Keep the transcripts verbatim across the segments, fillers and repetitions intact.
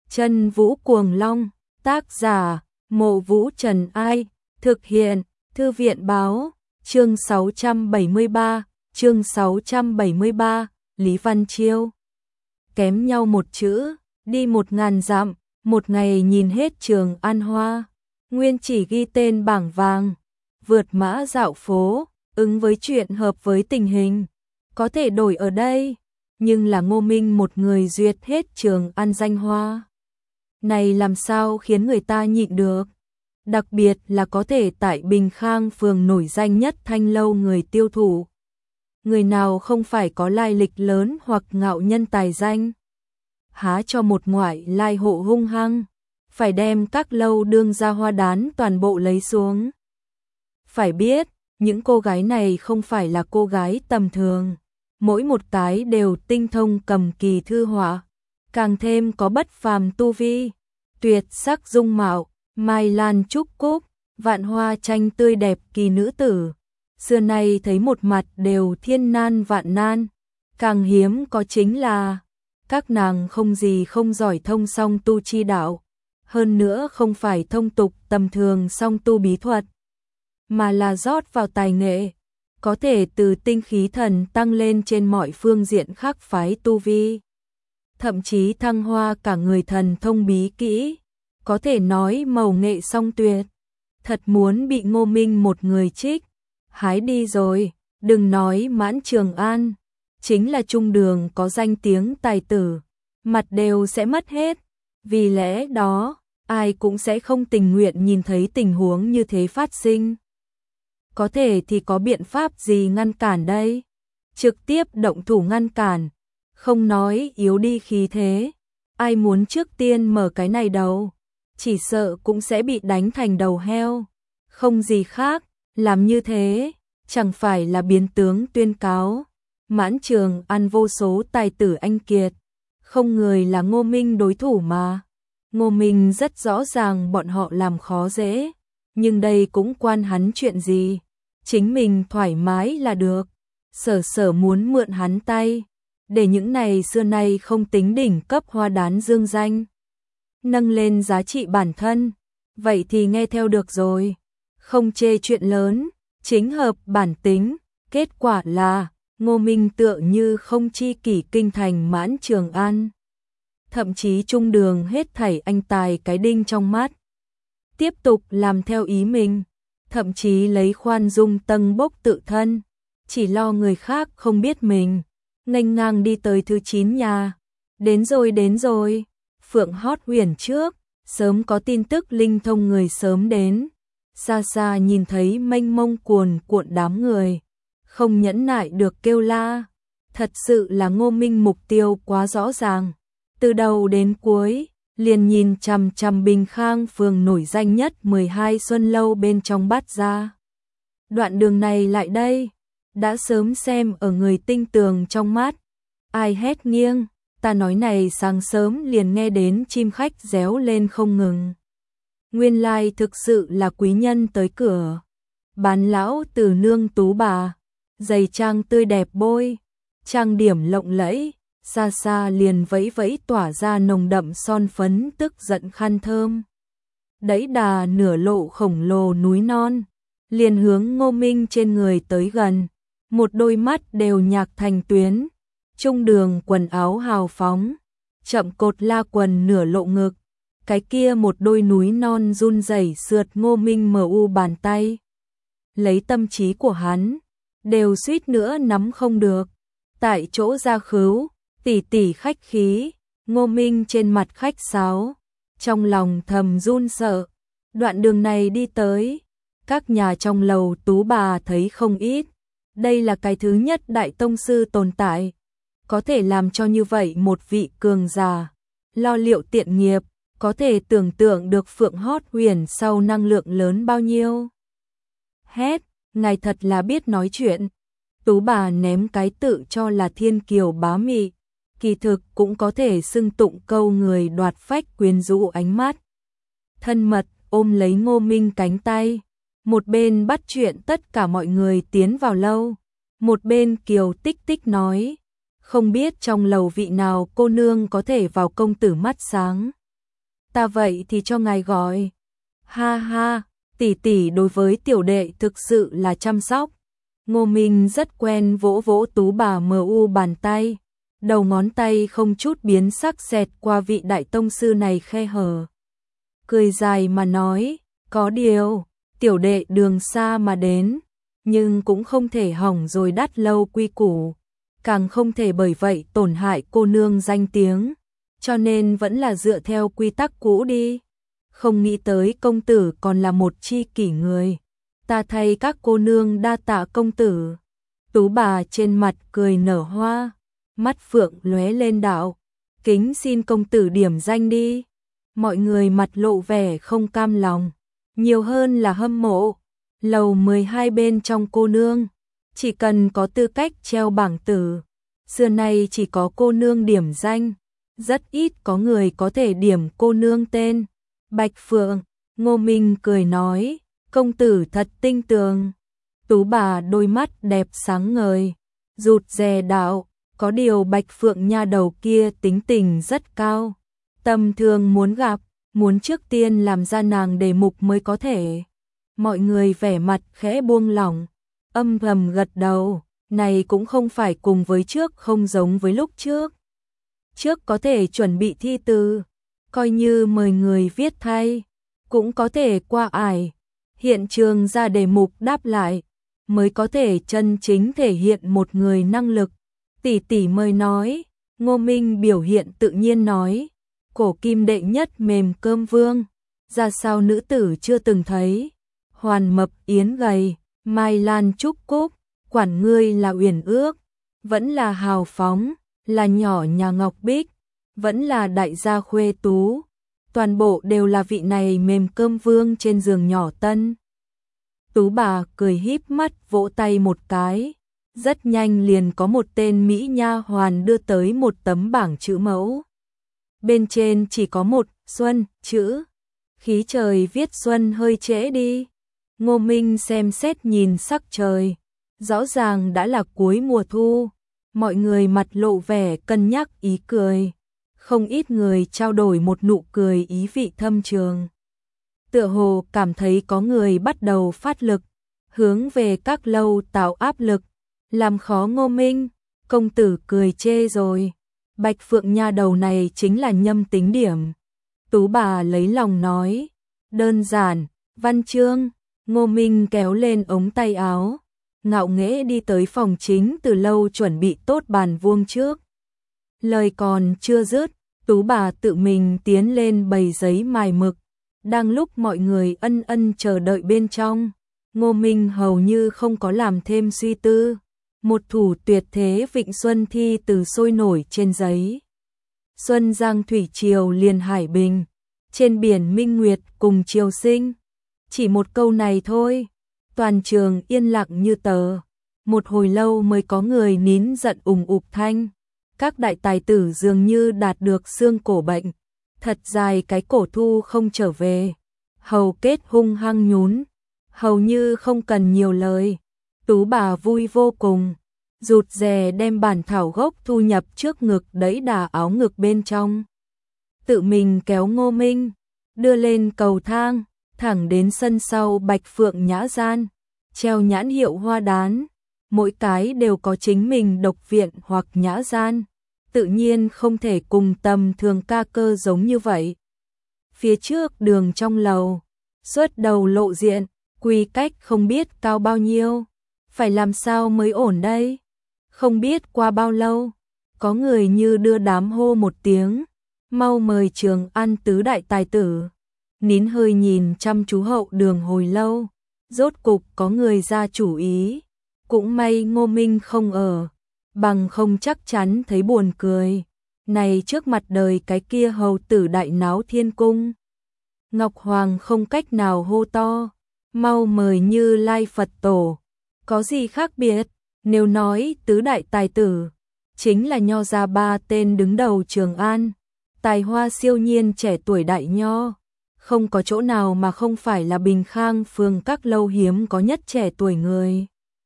Chân Vũ Cuồng Long, tác giả, Mộ Vũ Trần Ai, thực hiện, Thư viện Báo, chương sáu trăm bảy mươi ba, chương sáu trăm bảy mươi ba, Lý Văn Chiêu. Kém nhau một chữ, đi một ngàn dặm, một ngày nhìn hết Trường An Hoa, nguyên chỉ ghi tên bảng vàng, vượt mã dạo phố, ứng với chuyện hợp với tình hình, có thể đổi ở đây, nhưng là Ngô Minh một người duyệt hết Trường An danh hoa. Này làm sao khiến người ta nhịn được, đặc biệt là có thể tại Bình Khang phường nổi danh nhất Thanh Lâu người tiêu thụ. Người nào không phải có lai lịch lớn hoặc ngạo nhân tài danh, há cho một ngoại lai hộ hung hăng, phải đem các lâu đương gia hoa đán toàn bộ lấy xuống. Phải biết, những cô gái này không phải là cô gái tầm thường, mỗi một cái đều tinh thông cầm kỳ thư họa, càng thêm có bất phàm tu vi, tuyệt sắc dung mạo, mai lan trúc cúc, vạn hoa tranh tươi đẹp kỳ nữ tử. Xưa nay thấy một mặt đều thiên nan vạn nan, càng hiếm có chính là các nàng không gì không giỏi thông song tu chi đạo, hơn nữa không phải thông tục tầm thường song tu bí thuật, mà là rót vào tài nghệ, có thể từ tinh khí thần tăng lên trên mọi phương diện khác phái tu vi, thậm chí thăng hoa cả người thần thông bí kỹ, có thể nói mầu nghệ song tuyệt. Thật muốn bị Ngô Minh một người trích hái đi rồi, đừng nói mãn Trường An, chính là trung đường có danh tiếng tài tử, mặt đều sẽ mất hết, vì lẽ đó, ai cũng sẽ không tình nguyện nhìn thấy tình huống như thế phát sinh. Có thể thì có biện pháp gì ngăn cản đây? Trực tiếp động thủ ngăn cản, không nói yếu đi khí thế, ai muốn trước tiên mở cái này đầu, chỉ sợ cũng sẽ bị đánh thành đầu heo, không gì khác. Làm như thế, chẳng phải là biến tướng tuyên cáo, mãn Trường An vô số tài tử anh kiệt, không người là Ngô Minh đối thủ mà. Ngô Minh rất rõ ràng bọn họ làm khó dễ, nhưng đây cũng quan hắn chuyện gì, chính mình thoải mái là được. Sở Sở muốn mượn hắn tay, để những này xưa nay không tính đỉnh cấp hoa đán dương danh, nâng lên giá trị bản thân, vậy thì nghe theo được rồi. Không chê chuyện lớn, chính hợp bản tính, kết quả là Ngô Minh tựa như không chi kỷ kinh thành mãn Trường An. Thậm chí trung đường hết thảy anh tài cái đinh trong mắt. Tiếp tục làm theo ý mình, thậm chí lấy khoan dung tâng bốc tự thân, chỉ lo người khác không biết mình, nghênh ngang đi tới thứ chín nhà. Đến rồi đến rồi, Phượng hót huyền trước, sớm có tin tức linh thông người sớm đến. Xa xa nhìn thấy mênh mông cuồn cuộn đám người, không nhẫn nại được kêu la. Thật sự là Ngô Minh mục tiêu quá rõ ràng, từ đầu đến cuối, liền nhìn chằm chằm Bình Khang phường nổi danh nhất mười hai Xuân Lâu bên trong Bát Gia. Đoạn đường này lại đây, đã sớm xem ở người tinh tường trong mắt, ai hét nghiêng, ta nói này sáng sớm liền nghe đến chim khách réo lên không ngừng. Nguyên lai thực sự là quý nhân tới cửa, bán lão từ nương tú bà, giày trang tươi đẹp bôi, trang điểm lộng lẫy, xa xa liền vẫy vẫy tỏa ra nồng đậm son phấn tức giận khăn thơm. Đẫy đà nửa lộ khổng lồ núi non, liền hướng Ngô Minh trên người tới gần, một đôi mắt đều nhạc thành tuyến, trung đường quần áo hào phóng, chậm cột la quần nửa lộ ngực. Cái kia một đôi núi non run rẩy sượt Ngô Minh mờ u bàn tay. Lấy tâm trí của hắn, đều suýt nữa nắm không được. Tại chỗ ra khứu, tỉ tỉ khách khí, Ngô Minh trên mặt khách sáo, trong lòng thầm run sợ. Đoạn đường này đi tới, các nhà trong lầu tú bà thấy không ít. Đây là cái thứ nhất đại tông sư tồn tại, có thể làm cho như vậy một vị cường giả, lo liệu tiện nghiệp. Có thể tưởng tượng được Phượng hót huyền sau năng lượng lớn bao nhiêu. Hét, ngài thật là biết nói chuyện. Tú bà ném cái tự cho là thiên kiều bá mị, kỳ thực cũng có thể xưng tụng câu người đoạt phách quyến rũ ánh mắt. Thân mật ôm lấy Ngô Minh cánh tay, một bên bắt chuyện tất cả mọi người tiến vào lâu, một bên kiều tích tích nói, không biết trong lầu vị nào cô nương có thể vào công tử mắt sáng. Ta vậy thì cho ngài gọi. Ha ha, tỷ tỷ đối với tiểu đệ thực sự là chăm sóc. Ngô Minh rất quen vỗ vỗ Tú Bà mờ u bàn tay, đầu ngón tay không chút biến sắc xẹt qua vị đại tông sư này khe hở. Cười dài mà nói, có điều, tiểu đệ đường xa mà đến, nhưng cũng không thể hỏng rồi đắt lâu quy củ, càng không thể bởi vậy tổn hại cô nương danh tiếng, cho nên vẫn là dựa theo quy tắc cũ đi. Không nghĩ tới công tử còn là một chi kỷ người. Ta thay các cô nương đa tạ công tử. Tú Bà trên mặt cười nở hoa, mắt phượng lóe lên đạo, kính xin công tử điểm danh đi. Mọi người mặt lộ vẻ không cam lòng, nhiều hơn là hâm mộ. Lầu mười hai bên trong cô nương, chỉ cần có tư cách treo bảng tử, xưa nay chỉ có cô nương điểm danh, rất ít có người có thể điểm cô nương tên. Bạch Phượng, Ngô Minh cười nói, công tử thật tinh tường. Tú Bà đôi mắt đẹp sáng ngời, rụt rè đạo, có điều Bạch Phượng nha đầu kia tính tình rất cao, tầm thường muốn gặp, muốn trước tiên làm ra nàng đề mục mới có thể. Mọi người vẻ mặt khẽ buông lỏng, âm thầm gật đầu, này cũng không phải cùng với trước không giống với lúc trước. Trước có thể chuẩn bị thi từ, coi như mời người viết thay, cũng có thể qua ải, hiện trường ra đề mục đáp lại, mới có thể chân chính thể hiện một người năng lực. Tỷ tỷ mời nói, Ngô Minh biểu hiện tự nhiên nói, cổ kim đệ nhất mềm cơm vương, ra sao nữ tử chưa từng thấy, hoàn mập yến gầy, mai lan trúc cúc, quản ngươi là uyển ước, vẫn là hào phóng, là nhỏ nhà Ngọc Bích, vẫn là đại gia khuê tú, toàn bộ đều là vị này mềm cơm vương trên giường nhỏ tân. Tú Bà cười híp mắt vỗ tay một cái, rất nhanh liền có một tên mỹ nha hoàn đưa tới một tấm bảng chữ mẫu. Bên trên chỉ có một xuân chữ, khí trời viết xuân hơi trễ đi. Ngô Minh xem xét nhìn sắc trời, rõ ràng đã là cuối mùa thu, mọi người mặt lộ vẻ cân nhắc ý cười, không ít người trao đổi một nụ cười ý vị thâm trường. Tựa hồ cảm thấy có người bắt đầu phát lực, hướng về các lâu tạo áp lực, làm khó Ngô Minh. Công tử cười chê rồi, Bạch Phượng nha đầu này chính là nhâm tính điểm. Tú Bà lấy lòng nói, đơn giản, văn chương. Ngô Minh kéo lên ống tay áo, ngạo nghễ đi tới phòng chính từ lâu chuẩn bị tốt bàn vuông trước. Lời còn chưa dứt, Tú Bà tự mình tiến lên bày giấy mài mực. Đang lúc mọi người ân ân chờ đợi bên trong, Ngô Minh hầu như không có làm thêm suy tư. Một thủ tuyệt thế vịnh xuân thi từ sôi nổi trên giấy. Xuân giang thủy triều liền hải bình, trên biển minh nguyệt cùng triều sinh. Chỉ một câu này thôi, toàn trường yên lặng như tờ. Một hồi lâu mới có người nín giận ùng ục thanh. Các đại tài tử dường như đạt được xương cổ bệnh, thật dài cái cổ thu không trở về. Hầu kết hung hăng nhún, hầu như không cần nhiều lời. Tú Bà vui vô cùng, rụt rè đem bản thảo gốc thu nhập trước ngực đẩy đà áo ngực bên trong. Tự mình kéo Ngô Minh, đưa lên cầu thang, thẳng đến sân sau Bạch Phượng nhã gian, treo nhãn hiệu hoa đán, mỗi cái đều có chính mình độc viện hoặc nhã gian, tự nhiên không thể cùng tầm thường ca cơ giống như vậy. Phía trước đường trong lầu, xuất đầu lộ diện, quy cách không biết cao bao nhiêu, phải làm sao mới ổn đây? Không biết qua bao lâu, có người như đưa đám hô một tiếng, mau mời Trường An tứ đại tài tử. Nín hơi nhìn chăm chú hậu đường hồi lâu, rốt cục có người ra chủ ý, cũng may Ngô Minh không ở, bằng không chắc chắn thấy buồn cười. Này trước mặt đời cái kia hầu tử đại náo thiên cung, Ngọc Hoàng không cách nào hô to, mau mời Như Lai Phật Tổ, có gì khác biệt? Nếu nói tứ đại tài tử, chính là nho gia ba tên đứng đầu Trường An, tài hoa siêu nhiên trẻ tuổi đại nho, không có chỗ nào mà không phải là Bình Khang phường các lâu hiếm có nhất trẻ tuổi người.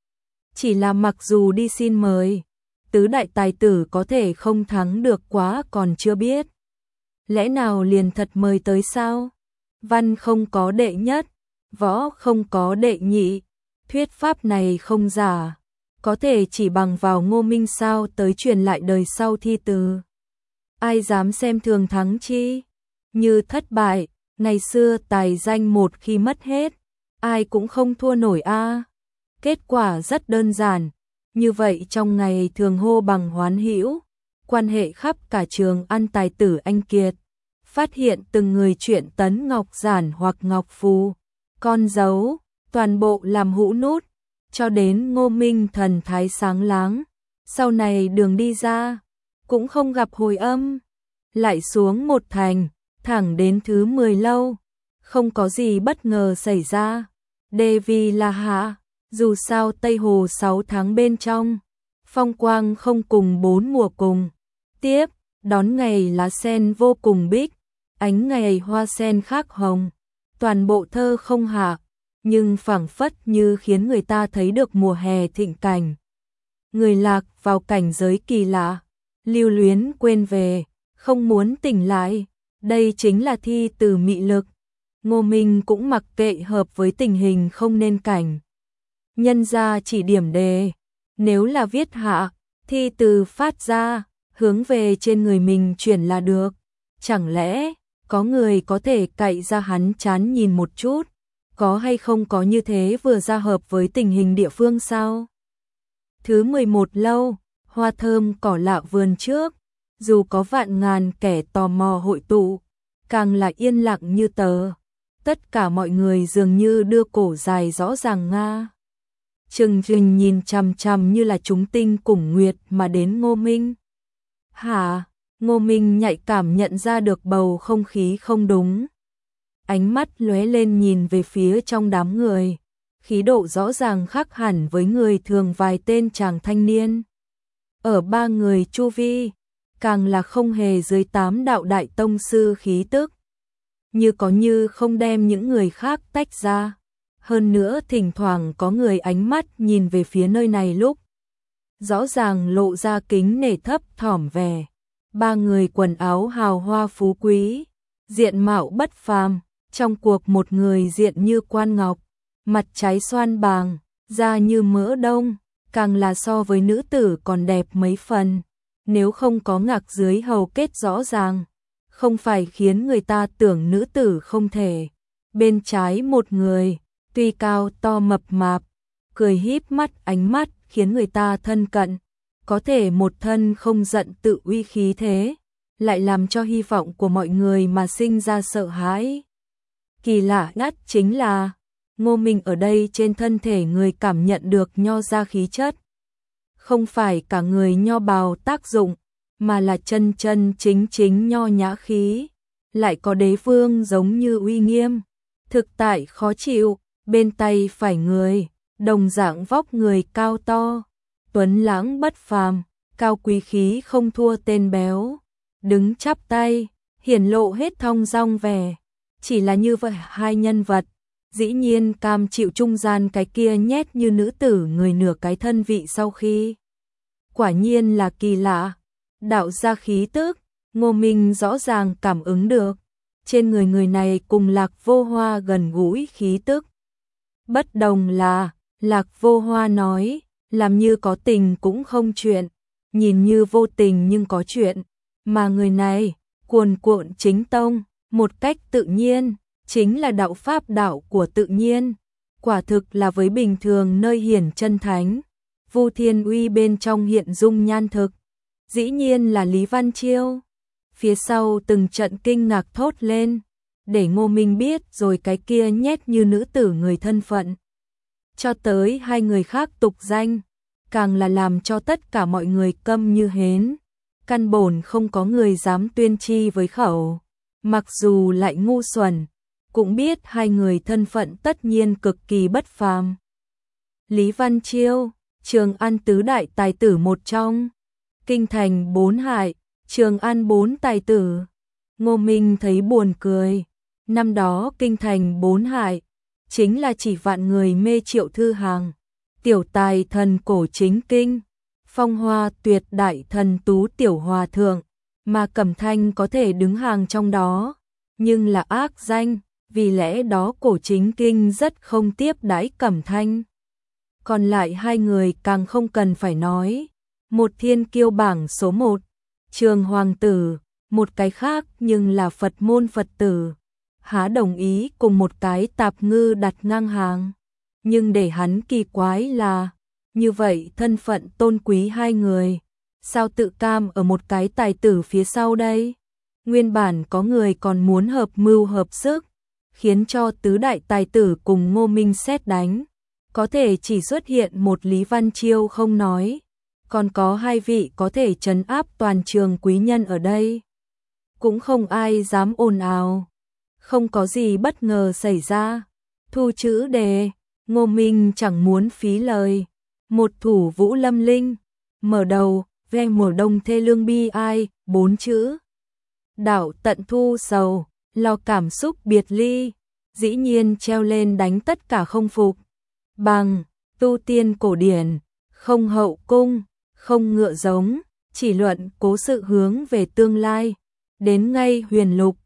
Chỉ là mặc dù đi xin mời, tứ đại tài tử có thể không thắng được quá còn chưa biết. lẽ nào liền thật mời tới sao? Văn không có đệ nhất, võ không có đệ nhị, thuyết pháp này không giả, có thể chỉ bằng vào Ngô Minh sao tới truyền lại đời sau thi từ. Ai dám xem thường thắng chi? Như thất bại, ngày xưa tài danh một khi mất hết, ai cũng không thua nổi a. Kết quả rất đơn giản, như vậy trong ngày thường hô bằng hoán hữu, quan hệ khắp cả Trường An tài tử anh kiệt, phát hiện từng người chuyện Tấn Ngọc Giản hoặc Ngọc Phù, con dấu, toàn bộ làm hũ nút, cho đến Ngô Minh thần thái sáng láng, sau này đường đi ra, cũng không gặp hồi âm, lại xuống một thành, thẳng đến thứ mười lâu, không có gì bất ngờ xảy ra, đề vì là hạ, dù sao Tây Hồ sáu tháng bên trong, phong quang không cùng bốn mùa cùng, tiếp, đón ngày lá sen vô cùng bích, ánh ngày hoa sen khác hồng, toàn bộ thơ không hạ, nhưng phảng phất như khiến người ta thấy được mùa hè thịnh cảnh. Người lạc vào cảnh giới kỳ lạ, lưu luyến quên về, không muốn tỉnh lại, đây chính là thi từ mị lực. Ngô Minh cũng mặc kệ hợp với tình hình không nên cảnh. Nhân ra chỉ điểm đề, nếu là viết hạ, thi từ phát ra, hướng về trên người mình chuyển là được. Chẳng lẽ, có người có thể cậy ra hắn chán nhìn một chút, có hay không có như thế vừa ra hợp với tình hình địa phương sao? Thứ mười một lâu, hoa thơm cỏ lạ vườn trước, dù có vạn ngàn kẻ tò mò hội tụ, càng là yên lặng như tờ. Tất cả mọi người dường như đưa cổ dài rõ ràng nga. Trừng Trừng nhìn chằm chằm như là chúng tinh cùng nguyệt mà đến Ngô Minh. Hả? Ngô Minh nhạy cảm nhận ra được bầu không khí không đúng. Ánh mắt lóe lên nhìn về phía trong đám người. Khí độ rõ ràng khác hẳn với người thường vài tên chàng thanh niên. Ở ba người chu vi, càng là không hề dưới tám đạo đại tông sư khí tức. Như có như không đem những người khác tách ra. Hơn nữa thỉnh thoảng có người ánh mắt nhìn về phía nơi này lúc. Rõ ràng lộ ra kính nể thấp thỏm vẻ. Ba người quần áo hào hoa phú quý, diện mạo bất phàm, trong cuộc một người diện như quan ngọc, mặt trái xoan bàng, da như mỡ đông, càng là so với nữ tử còn đẹp mấy phần. Nếu không có ngạc dưới hầu kết rõ ràng, không phải khiến người ta tưởng nữ tử không thể. Bên trái một người, tuy cao to mập mạp, cười híp mắt ánh mắt khiến người ta thân cận, có thể một thân không giận tự uy khí thế, lại làm cho hy vọng của mọi người mà sinh ra sợ hãi. Kỳ lạ nhất chính là, Ngô Minh ở đây trên thân thể người cảm nhận được nho ra khí chất. Không phải cả người nho bào tác dụng, mà là chân chân chính chính nho nhã khí, lại có đế vương giống như uy nghiêm, thực tại khó chịu, bên tay phải người, đồng dạng vóc người cao to, tuấn lãng bất phàm, cao quý khí không thua tên béo, đứng chắp tay, hiển lộ hết thong dong vẻ, chỉ là như vậy hai nhân vật, dĩ nhiên cam chịu trung gian cái kia nhét như nữ tử người nửa cái thân vị sau khi. Quả nhiên là kỳ lạ. Đạo gia khí tức, Ngô Minh rõ ràng cảm ứng được. Trên người người này cùng Lạc Vô Hoa gần gũi khí tức. Bất đồng là, Lạc Vô Hoa nói, làm như có tình cũng không chuyện, nhìn như vô tình nhưng có chuyện. Mà người này, cuồn cuộn chính tông, một cách tự nhiên, chính là đạo pháp đạo của tự nhiên. Quả thực là với bình thường nơi hiển chân thánh. Vu Thiên Uy bên trong hiện dung nhan thực. Dĩ nhiên là Lý Văn Chiêu. Phía sau từng trận kinh ngạc thốt lên, để Ngô Minh biết rồi cái kia nhét như nữ tử người thân phận. Cho tới hai người khác tục danh, càng là làm cho tất cả mọi người câm như hến. Căn bổn không có người dám tuyên chi với khẩu. Mặc dù lại ngu xuẩn, cũng biết hai người thân phận tất nhiên cực kỳ bất phàm. Lý Văn Chiêu, Trường An tứ đại tài tử một trong. Kinh thành bốn hải, Trường An bốn tài tử. Ngô Minh thấy buồn cười. Năm đó kinh thành bốn hải, chính là chỉ vạn người mê Triệu Thư Hàng, tiểu tài thần cổ chính kinh, phong hoa tuyệt đại thần tú tiểu hòa thượng, mà Cẩm Thanh có thể đứng hàng trong đó, nhưng là ác danh, vì lẽ đó Cổ Chính Kinh rất không tiếp đãi Cẩm Thanh. Còn lại hai người càng không cần phải nói, một thiên kiêu bảng số một, Trường Hoàng tử, một cái khác nhưng là Phật môn Phật tử, há đồng ý cùng một cái tạp ngư đặt ngang hàng. Nhưng để hắn kỳ quái là, như vậy thân phận tôn quý hai người, sao tự cam ở một cái tài tử phía sau đây? Nguyên bản có người còn muốn hợp mưu hợp sức, khiến cho tứ đại tài tử cùng Ngô Minh xét đánh, có thể chỉ xuất hiện một Lý Văn Chiêu không nói, còn có hai vị có thể trấn áp toàn trường quý nhân ở đây. Cũng không ai dám ồn ào, không có gì bất ngờ xảy ra. Thu chữ đề, Ngô Minh chẳng muốn phí lời. Một thủ Vũ Lâm Linh, mở đầu, ve mùa đông thê lương bi ai, bốn chữ. Đảo tận thu sầu, lo cảm xúc biệt ly, dĩ nhiên treo lên đánh tất cả không phục. Bằng, tu tiên cổ điển, không hậu cung, không ngựa giống, chỉ luận cố sự hướng về tương lai. Đến ngay huyền lục,